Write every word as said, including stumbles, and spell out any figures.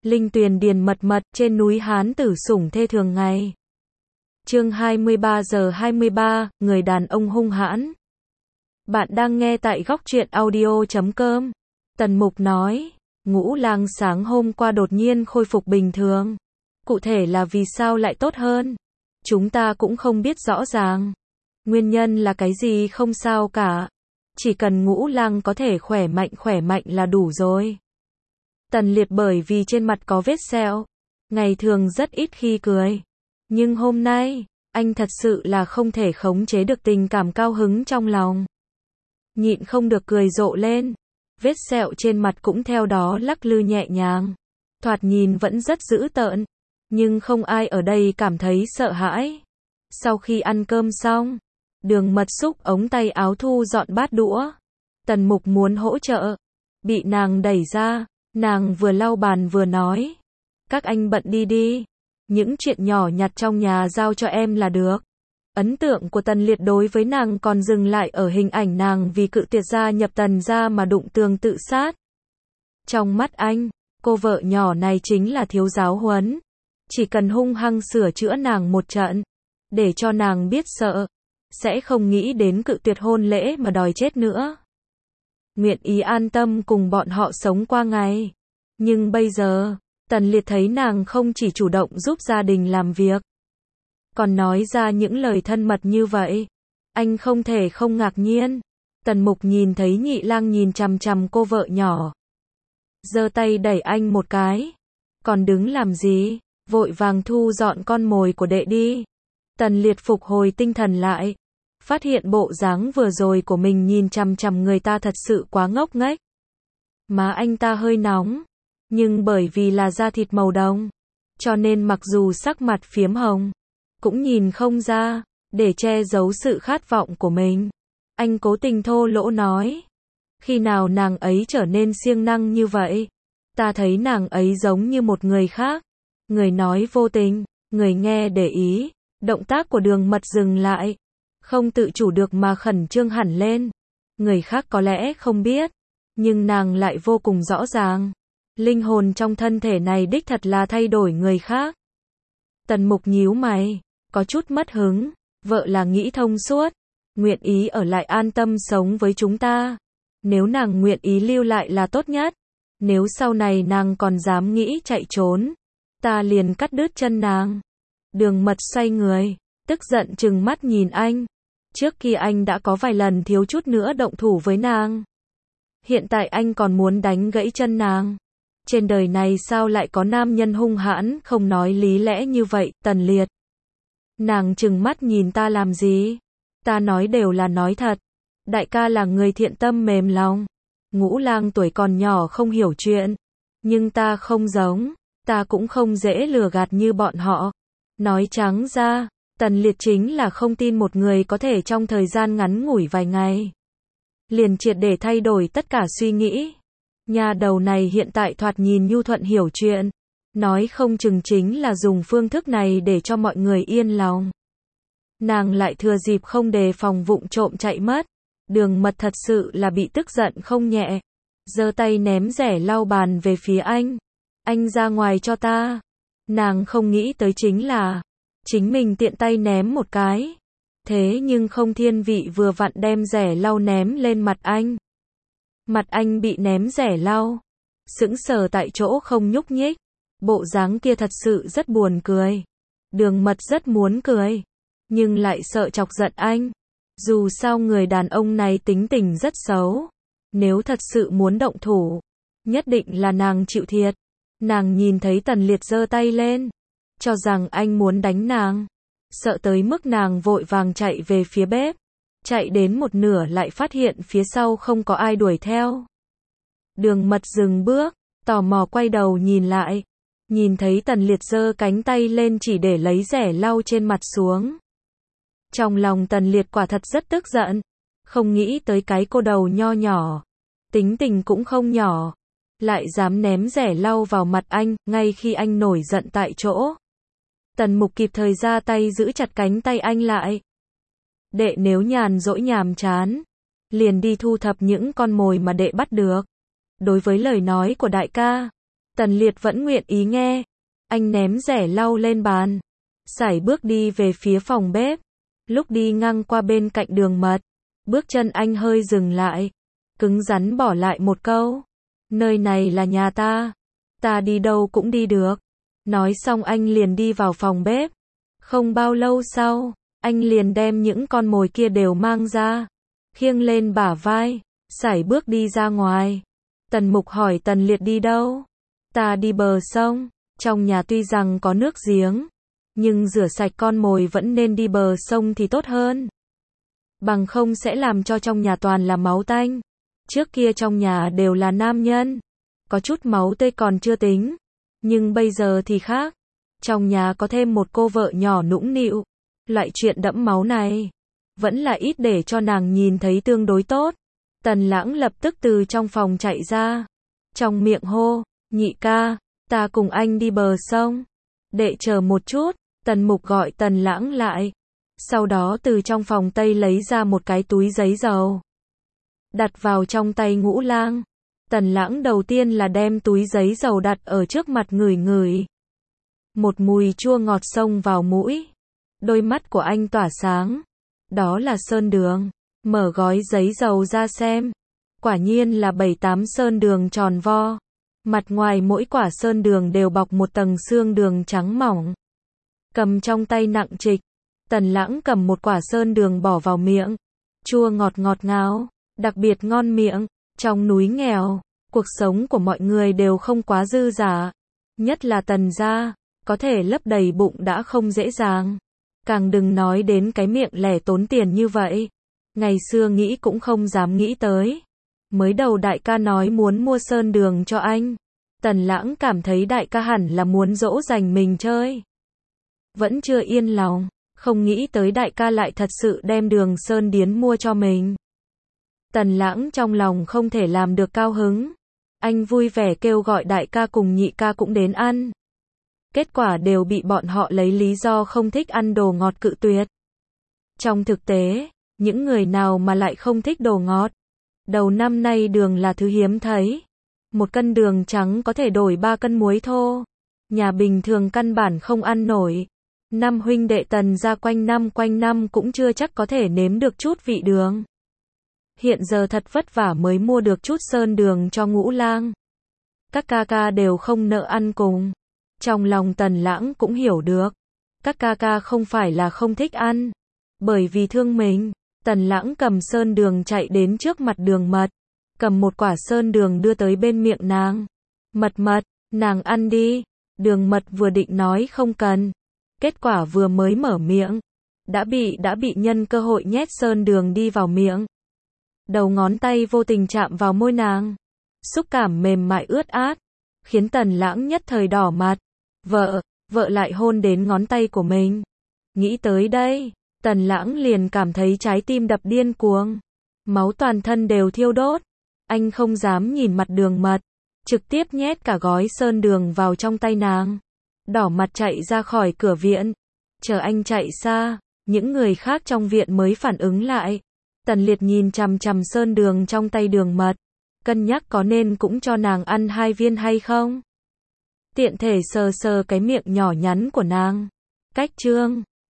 Linh tuyền điền mật mật, trên núi Hán tử sủng thê thường ngày. Chương hai mươi ba giờ hai mươi ba, người đàn ông hung hãn. Bạn đang nghe tại góc truyện audio chấm com. Tần Mục nói, Ngũ Lang sáng hôm qua đột nhiên khôi phục bình thường. Cụ thể là vì sao lại tốt hơn? Chúng ta cũng không biết rõ ràng. Nguyên nhân là cái gì không sao cả. Chỉ cần Ngũ Lang có thể khỏe mạnh khỏe mạnh là đủ rồi. Tần Liệt bởi vì trên mặt có vết sẹo, ngày thường rất ít khi cười. Nhưng hôm nay, anh thật sự là không thể khống chế được tình cảm cao hứng trong lòng. Nhịn không được cười rộ lên. Vết sẹo trên mặt cũng theo đó lắc lư nhẹ nhàng. Thoạt nhìn vẫn rất dữ tợn. Nhưng không ai ở đây cảm thấy sợ hãi. Sau khi ăn cơm xong, Đường Mật xúc ống tay áo thu dọn bát đũa. Tần Mục muốn hỗ trợ. Bị nàng đẩy ra. Nàng vừa lau bàn vừa nói. Các anh bận đi đi. Những chuyện nhỏ nhặt trong nhà giao cho em là được. Ấn tượng của Tần Liệt đối với nàng còn dừng lại ở hình ảnh nàng vì cự tuyệt gia nhập Tần gia mà đụng tường tự sát. Trong mắt anh, cô vợ nhỏ này chính là thiếu giáo huấn. Chỉ cần hung hăng sửa chữa nàng một trận, để cho nàng biết sợ, sẽ không nghĩ đến cự tuyệt hôn lễ mà đòi chết nữa. Nguyện ý an tâm cùng bọn họ sống qua ngày. Nhưng bây giờ, Tần Liệt thấy nàng không chỉ chủ động giúp gia đình làm việc, còn nói ra những lời thân mật như vậy. Anh không thể không ngạc nhiên. Tần Mục nhìn thấy Nhị Lang nhìn chằm chằm cô vợ nhỏ. Giơ tay đẩy anh một cái. Còn đứng làm gì? Vội vàng thu dọn con mồi của đệ đi. Tần Liệt phục hồi tinh thần lại. Phát hiện bộ dáng vừa rồi của mình nhìn chằm chằm người ta thật sự quá ngốc nghếch. Má anh ta hơi nóng. Nhưng bởi vì là da thịt màu đồng, cho nên mặc dù sắc mặt phiếm hồng, cũng nhìn không ra. Để che giấu sự khát vọng của mình, anh cố tình thô lỗ nói. Khi nào nàng ấy trở nên siêng năng như vậy? Ta thấy nàng ấy giống như một người khác. Người nói vô tình, người nghe để ý. Động tác của Đường Mật dừng lại, không tự chủ được mà khẩn trương hẳn lên. Người khác có lẽ không biết, nhưng nàng lại vô cùng rõ ràng. Linh hồn trong thân thể này đích thật là thay đổi người khác. Tần Mục nhíu mày, có chút mất hứng. Vợ là nghĩ thông suốt, nguyện ý ở lại an tâm sống với chúng ta. Nếu nàng nguyện ý lưu lại là tốt nhất. Nếu sau này nàng còn dám nghĩ chạy trốn, ta liền cắt đứt chân nàng. Đường Mật xoay người, tức giận trừng mắt nhìn anh. Trước kia anh đã có vài lần thiếu chút nữa động thủ với nàng. Hiện tại anh còn muốn đánh gãy chân nàng. Trên đời này sao lại có nam nhân hung hãn không nói lý lẽ như vậy? Tần Liệt. Nàng trừng mắt nhìn ta làm gì? Ta nói đều là nói thật. Đại ca là người thiện tâm mềm lòng. Ngũ Lang tuổi còn nhỏ không hiểu chuyện. Nhưng ta không giống. Ta cũng không dễ lừa gạt như bọn họ. Nói trắng ra, Tần Liệt chính là không tin một người có thể trong thời gian ngắn ngủi vài ngày liền triệt để thay đổi tất cả suy nghĩ. Nhà đầu này hiện tại thoạt nhìn nhu thuận hiểu chuyện. Nói không chừng chính là dùng phương thức này để cho mọi người yên lòng. Nàng lại thừa dịp không đề phòng vụng trộm chạy mất. Đường Mật thật sự là bị tức giận không nhẹ. Giơ tay ném rẻ lau bàn về phía anh. Anh ra ngoài cho ta. Nàng không nghĩ tới chính là chính mình tiện tay ném một cái. Thế nhưng không thiên vị vừa vặn đem rẻ lau ném lên mặt anh. Mặt anh bị ném rẻ lau, sững sờ tại chỗ không nhúc nhích. Bộ dáng kia thật sự rất buồn cười. Đường Mật rất muốn cười, nhưng lại sợ chọc giận anh. Dù sao người đàn ông này tính tình rất xấu. Nếu thật sự muốn động thủ, nhất định là nàng chịu thiệt. Nàng nhìn thấy Tần Liệt giơ tay lên, cho rằng anh muốn đánh nàng. Sợ tới mức nàng vội vàng chạy về phía bếp. Chạy đến một nửa lại phát hiện phía sau không có ai đuổi theo. Đường Mật dừng bước, tò mò quay đầu nhìn lại. Nhìn thấy Tần Liệt giơ cánh tay lên chỉ để lấy rẻ lau trên mặt xuống. Trong lòng Tần Liệt quả thật rất tức giận. Không nghĩ tới cái cô đầu nho nhỏ, tính tình cũng không nhỏ, lại dám ném rẻ lau vào mặt anh, ngay khi anh nổi giận tại chỗ. Tần Mục kịp thời ra tay giữ chặt cánh tay anh lại. Đệ nếu nhàn rỗi nhàm chán, liền đi thu thập những con mồi mà đệ bắt được. Đối với lời nói của đại ca, Tần Liệt vẫn nguyện ý nghe. Anh ném rẻ lau lên bàn, sải bước đi về phía phòng bếp. Lúc đi ngang qua bên cạnh đường mật, bước chân anh hơi dừng lại, cứng rắn bỏ lại một câu. Nơi này là nhà ta, ta đi đâu cũng đi được. Nói xong anh liền đi vào phòng bếp. Không bao lâu sau, anh liền đem những con mồi kia đều mang ra, khiêng lên bả vai, sải bước đi ra ngoài. Tần Mục hỏi Tần Liệt đi đâu? Ta đi bờ sông, trong nhà tuy rằng có nước giếng, nhưng rửa sạch con mồi vẫn nên đi bờ sông thì tốt hơn. Bằng không sẽ làm cho trong nhà toàn là máu tanh. Trước kia trong nhà đều là nam nhân, có chút máu tươi còn chưa tính, nhưng bây giờ thì khác. Trong nhà có thêm một cô vợ nhỏ nũng nịu, loại chuyện đẫm máu này vẫn là ít để cho nàng nhìn thấy tương đối tốt. Tần Lãng lập tức từ trong phòng chạy ra, trong miệng hô, nhị ca, ta cùng anh đi bờ sông. Đệ chờ một chút. Tần Mục gọi Tần Lãng lại, sau đó từ trong phòng tây lấy ra một cái túi giấy dầu, đặt vào trong tay Ngũ Lang. Tần Lãng đầu tiên là đem túi giấy dầu đặt ở trước mặt ngửi ngửi. Một mùi chua ngọt xông vào mũi. Đôi mắt của anh tỏa sáng. Đó là sơn đường. Mở gói giấy dầu ra xem. Quả nhiên là bảy tám sơn đường tròn vo. Mặt ngoài mỗi quả sơn đường đều bọc một tầng xương đường trắng mỏng. Cầm trong tay nặng trịch. Tần Lãng cầm một quả sơn đường bỏ vào miệng. Chua ngọt ngọt ngào, đặc biệt ngon miệng. Trong núi nghèo, cuộc sống của mọi người đều không quá dư dả. Nhất là Tần gia, có thể lấp đầy bụng đã không dễ dàng. Càng đừng nói đến cái miệng lẻ tốn tiền như vậy. Ngày xưa nghĩ cũng không dám nghĩ tới. Mới đầu đại ca nói muốn mua sơn đường cho anh. Tần Lãng cảm thấy đại ca hẳn là muốn dỗ dành mình chơi. Vẫn chưa yên lòng, không nghĩ tới đại ca lại thật sự đem đường sơn điến mua cho mình. Tần Lãng trong lòng không thể làm được cao hứng. Anh vui vẻ kêu gọi đại ca cùng nhị ca cũng đến ăn. Kết quả đều bị bọn họ lấy lý do không thích ăn đồ ngọt cự tuyệt. Trong thực tế, những người nào mà lại không thích đồ ngọt. Đầu năm nay đường là thứ hiếm thấy. Một cân đường trắng có thể đổi ba cân muối thô. Nhà bình thường căn bản không ăn nổi. Năm huynh đệ Tần gia quanh năm quanh năm cũng chưa chắc có thể nếm được chút vị đường. Hiện giờ thật vất vả mới mua được chút sơn đường cho Ngũ Lang. Các ca ca đều không nỡ ăn cùng. Trong lòng Tần Lãng cũng hiểu được. Các ca ca không phải là không thích ăn. Bởi vì thương mình, Tần Lãng cầm sơn đường chạy đến trước mặt Đường Mật. Cầm một quả sơn đường đưa tới bên miệng nàng. Mật mật, nàng ăn đi. Đường Mật vừa định nói không cần. Kết quả vừa mới mở miệng. Đã bị đã bị nhân cơ hội nhét sơn đường đi vào miệng. Đầu ngón tay vô tình chạm vào môi nàng. Xúc cảm mềm mại ướt át. Khiến Tần Lãng nhất thời đỏ mặt. Vợ, vợ lại hôn đến ngón tay của mình. Nghĩ tới đây, Tần Lãng liền cảm thấy trái tim đập điên cuồng. Máu toàn thân đều thiêu đốt. Anh không dám nhìn mặt Đường Mật. Trực tiếp nhét cả gói sơn đường vào trong tay nàng. Đỏ mặt chạy ra khỏi cửa viện. Chờ anh chạy xa, những người khác trong viện mới phản ứng lại. Tần Liệt nhìn chằm chằm sơn đường trong tay Đường Mật. Cân nhắc có nên cũng cho nàng ăn hai viên hay không. Tiện thể sờ sờ cái miệng nhỏ nhắn của nàng. Cách chương